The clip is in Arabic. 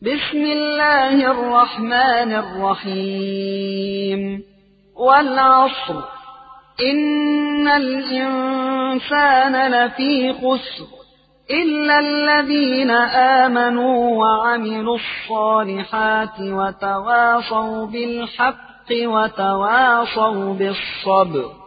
بسم الله الرحمن الرحيم والعصر إن الإنسان لفي خسر إلا الذين آمنوا وعملوا الصالحات وتواصوا بالحق وتواصوا بالصبر